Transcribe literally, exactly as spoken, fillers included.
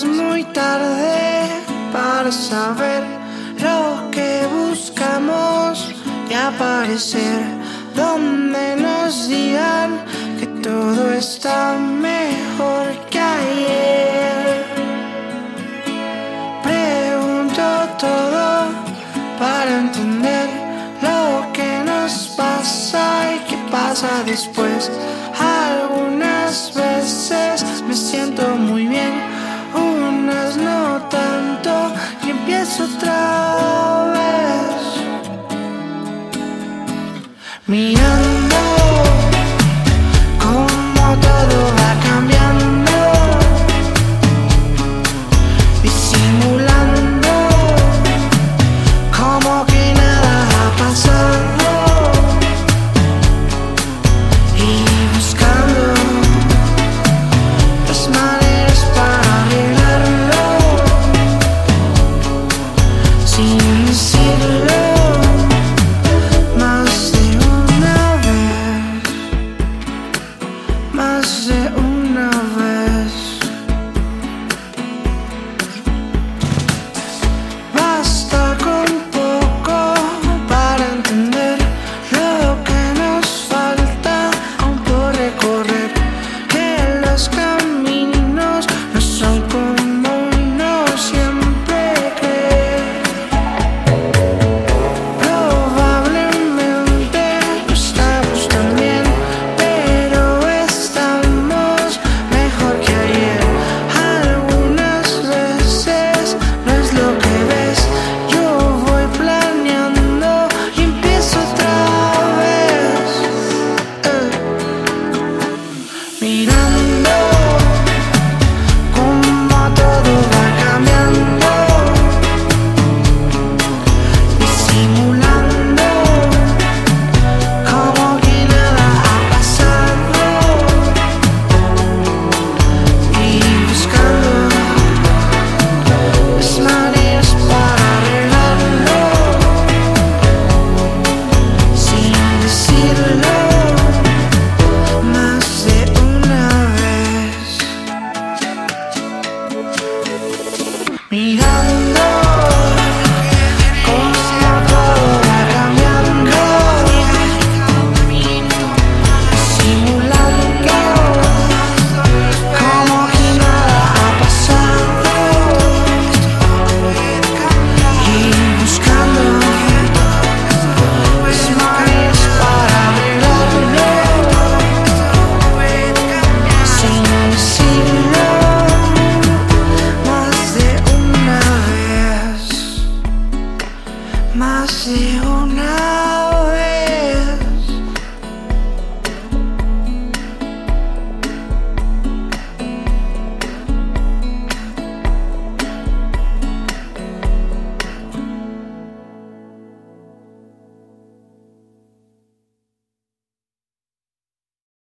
es muy tarde para saber lo que buscamos y aparecer donde nos digan que todo está mejor que ayer. Pregunto todo para entender lo que nos pasa y qué pasa después. Algunas veces me siento muy bien, unas no tanto, y empiezo otra vez mirando